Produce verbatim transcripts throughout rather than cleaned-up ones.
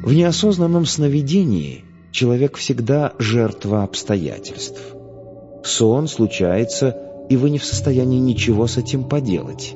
В неосознанном сновидении человек всегда жертва обстоятельств. Сон случается, и вы не в состоянии ничего с этим поделать.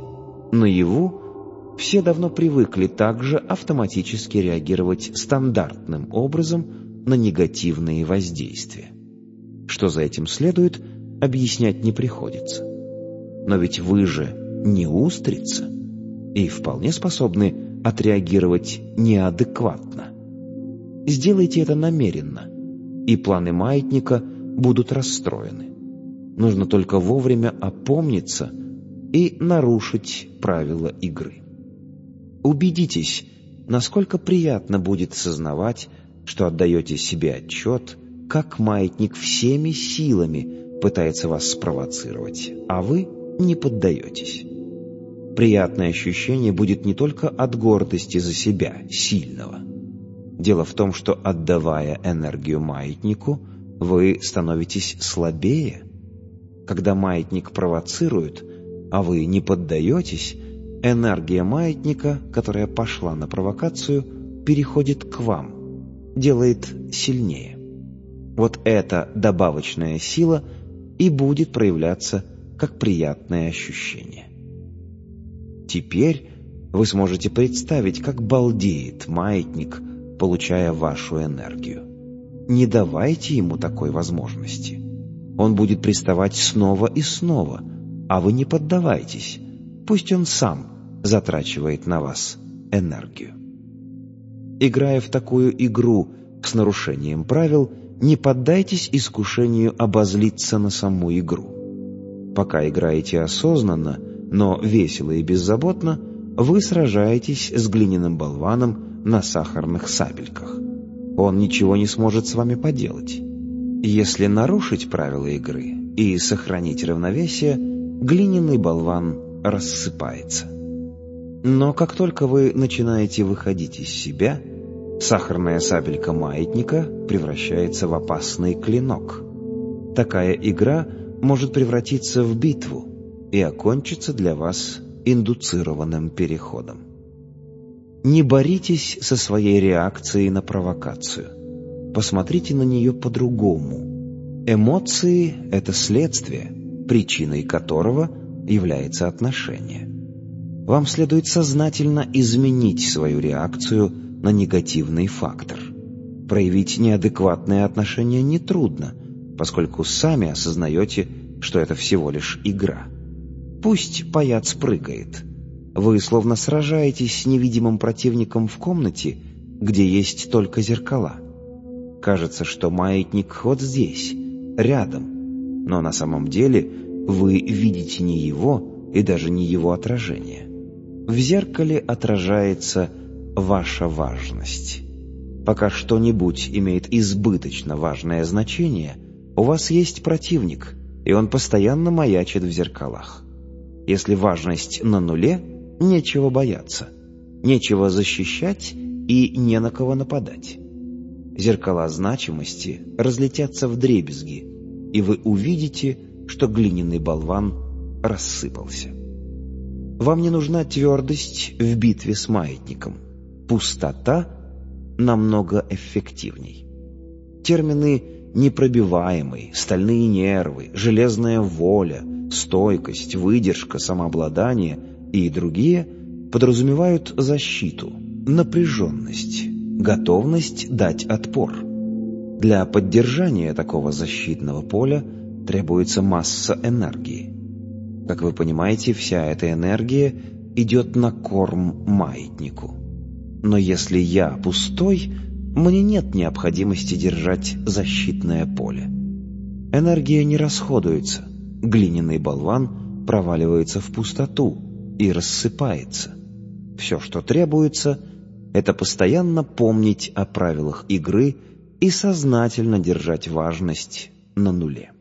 Наяву все давно привыкли также автоматически реагировать стандартным образом на негативные воздействия. Что за этим следует, объяснять не приходится. Но ведь вы же не устрица и вполне способны отреагировать неадекватно. Сделайте это намеренно, и планы маятника будут расстроены. Нужно только вовремя опомниться и нарушить правила игры. Убедитесь, насколько приятно будет сознавать, что отдаете себе отчет, как маятник всеми силами пытается вас спровоцировать, а вы не поддаетесь. Приятное ощущение будет не только от гордости за себя, сильного. Дело в том, что, отдавая энергию маятнику, вы становитесь слабее. Когда маятник провоцирует, а вы не поддаетесь, энергия маятника, которая пошла на провокацию, переходит к вам, делает сильнее. Вот эта добавочная сила и будет проявляться как приятное ощущение. Теперь вы сможете представить, как балдеет маятник, получая вашу энергию. Не давайте ему такой возможности. Он будет приставать снова и снова, а вы не поддавайтесь. Пусть он сам затрачивает на вас энергию. Играя в такую игру с нарушением правил, не поддайтесь искушению обозлиться на саму игру. Пока играете осознанно, но весело и беззаботно, вы сражаетесь с глиняным болваном на сахарных сабельках. Он ничего не сможет с вами поделать. Если нарушить правила игры и сохранить равновесие, глиняный болван рассыпается. Но как только вы начинаете выходить из себя, сахарная сабелька маятника превращается в опасный клинок. Такая игра может превратиться в битву и окончится для вас индуцированным переходом. Не боритесь со своей реакцией на провокацию. Посмотрите на нее по-другому. Эмоции — это следствие, причиной которого является отношение. Вам следует сознательно изменить свою реакцию на негативный фактор. Проявить неадекватное отношение нетрудно, поскольку сами осознаете, что это всего лишь игра. Пусть паяц прыгает. Вы словно сражаетесь с невидимым противником в комнате, где есть только зеркала. Кажется, что маятник вот здесь, рядом, но на самом деле вы видите не его и даже не его отражение. В зеркале отражается ваша важность. Пока что-нибудь имеет избыточно важное значение, у вас есть противник, и он постоянно маячит в зеркалах. Если важность на нуле, нечего бояться, нечего защищать и не на кого нападать. Зеркала значимости разлетятся вдребезги, и вы увидите, что глиняный болван рассыпался. Вам не нужна твердость в битве с маятником. Пустота намного эффективней. Термины «непробиваемый», «стальные нервы», «железная воля», «стойкость», «выдержка», «самообладание» и другие подразумевают защиту, напряженность, готовность дать отпор. Для поддержания такого защитного поля требуется масса энергии. Как вы понимаете, вся эта энергия идет на корм маятнику. Но если я пустой, мне нет необходимости держать защитное поле. Энергия не расходуется, глиняный болван проваливается в пустоту и рассыпается. Все, что требуется, это постоянно помнить о правилах игры и сознательно держать важность на нуле.